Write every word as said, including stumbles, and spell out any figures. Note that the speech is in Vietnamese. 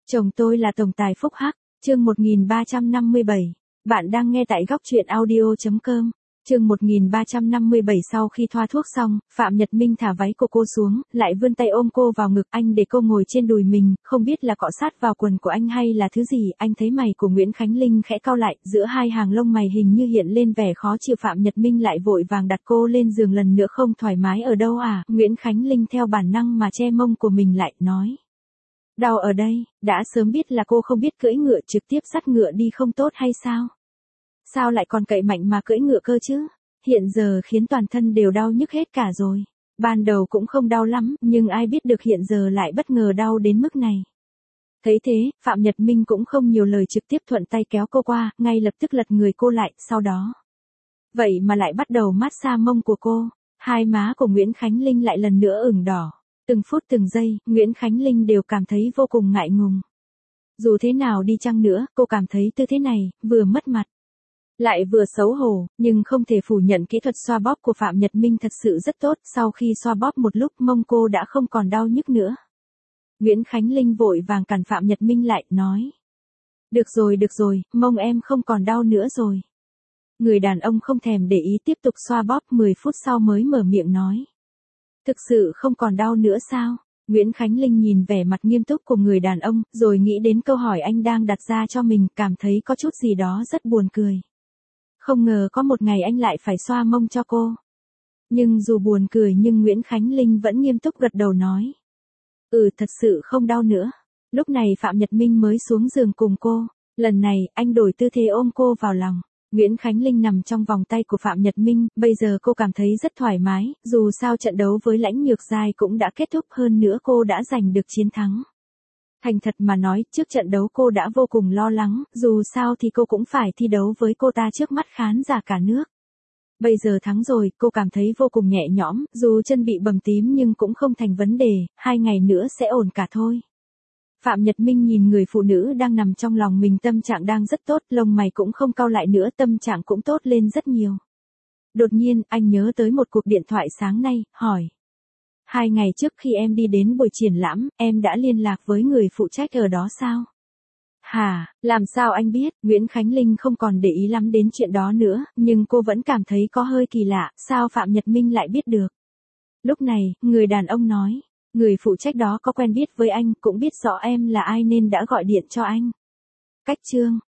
Chồng tôi là tổng tài phúc hắc, chương một nghìn ba trăm năm mươi bảy. Bạn đang nghe tại góc truyện audio chấm com. Chương một nghìn ba trăm năm mươi bảy. Sau khi thoa thuốc xong, Phạm Nhật Minh thả váy của cô xuống, lại vươn tay ôm cô vào ngực anh để cô ngồi trên đùi mình, không biết là cọ sát vào quần của anh hay là thứ gì. Anh thấy mày của Nguyễn Khánh Linh khẽ cau lại, giữa hai hàng lông mày hình như hiện lên vẻ khó chịu. Phạm Nhật Minh lại vội vàng đặt cô lên giường lần nữa. Không thoải mái ở đâu à? Nguyễn Khánh Linh theo bản năng mà che mông của mình lại, nói. Đau ở đây, đã sớm biết là cô không biết cưỡi ngựa, trực tiếp dắt ngựa đi không tốt hay sao? Sao lại còn cậy mạnh mà cưỡi ngựa cơ chứ? Hiện giờ khiến toàn thân đều đau nhức hết cả rồi. Ban đầu cũng không đau lắm, nhưng ai biết được hiện giờ lại bất ngờ đau đến mức này. Thấy thế, Phạm Nhật Minh cũng không nhiều lời, trực tiếp thuận tay kéo cô qua, ngay lập tức lật người cô lại, sau đó. Vậy mà lại bắt đầu mát xa mông của cô. Hai má của Nguyễn Khánh Linh lại lần nữa ửng đỏ. Từng phút từng giây, Nguyễn Khánh Linh đều cảm thấy vô cùng ngại ngùng. Dù thế nào đi chăng nữa, cô cảm thấy tư thế này, vừa mất mặt, lại vừa xấu hổ, nhưng không thể phủ nhận kỹ thuật xoa bóp của Phạm Nhật Minh thật sự rất tốt. Sau khi xoa bóp một lúc, mông cô đã không còn đau nhức nữa. Nguyễn Khánh Linh vội vàng cản Phạm Nhật Minh lại, nói. Được rồi, được rồi, mông em không còn đau nữa rồi. Người đàn ông không thèm để ý, tiếp tục xoa bóp. Mười phút sau mới mở miệng nói. Thực sự không còn đau nữa sao? Nguyễn Khánh Linh nhìn vẻ mặt nghiêm túc của người đàn ông, rồi nghĩ đến câu hỏi anh đang đặt ra cho mình, cảm thấy có chút gì đó rất buồn cười. Không ngờ có một ngày anh lại phải xoa mông cho cô. Nhưng dù buồn cười nhưng Nguyễn Khánh Linh vẫn nghiêm túc gật đầu nói. Ừ, thật sự không đau nữa. Lúc này Phạm Nhật Minh mới xuống giường cùng cô. Lần này, anh đổi tư thế ôm cô vào lòng. Nguyễn Khánh Linh nằm trong vòng tay của Phạm Nhật Minh, bây giờ cô cảm thấy rất thoải mái, dù sao trận đấu với Lãnh Nhược Giai cũng đã kết thúc, hơn nữa cô đã giành được chiến thắng. Thành thật mà nói, trước trận đấu cô đã vô cùng lo lắng, dù sao thì cô cũng phải thi đấu với cô ta trước mắt khán giả cả nước. Bây giờ thắng rồi, cô cảm thấy vô cùng nhẹ nhõm, dù chân bị bầm tím nhưng cũng không thành vấn đề, hai ngày nữa sẽ ổn cả thôi. Phạm Nhật Minh nhìn người phụ nữ đang nằm trong lòng mình, tâm trạng đang rất tốt, lông mày cũng không cau lại nữa, tâm trạng cũng tốt lên rất nhiều. Đột nhiên, anh nhớ tới một cuộc điện thoại sáng nay, hỏi. Hai ngày trước khi em đi đến buổi triển lãm, em đã liên lạc với người phụ trách ở đó sao? Hả, làm sao anh biết? Nguyễn Khánh Linh không còn để ý lắm đến chuyện đó nữa, nhưng cô vẫn cảm thấy có hơi kỳ lạ, sao Phạm Nhật Minh lại biết được? Lúc này, người đàn ông nói. Người phụ trách đó có quen biết với anh, cũng biết rõ em là ai nên đã gọi điện cho anh. Cách chương